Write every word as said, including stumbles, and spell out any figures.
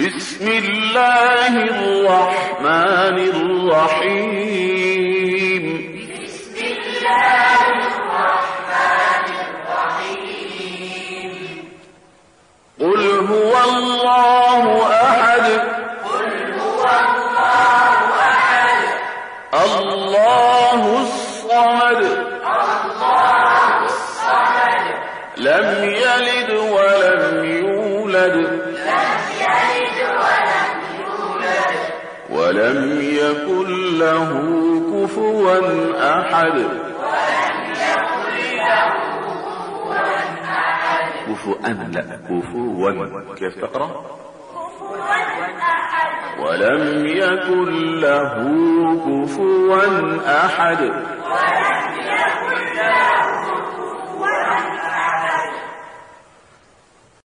بسم الله الرحمن الرحيم. بسم الله الرحمن الرحيم. قل هو الله أحد. قل هو الله أحد. الله الصمد. الله الصمد. لم يلد ولم يولد. لم يلد ولم يولد. ولم يكن له كفوا أحد. ولم يكن له كفوا أحد. كفوا لا كفوا. كيف تقرأ؟ كفوا أحد. ولم يكن له كفوا أحد. ولم يكن له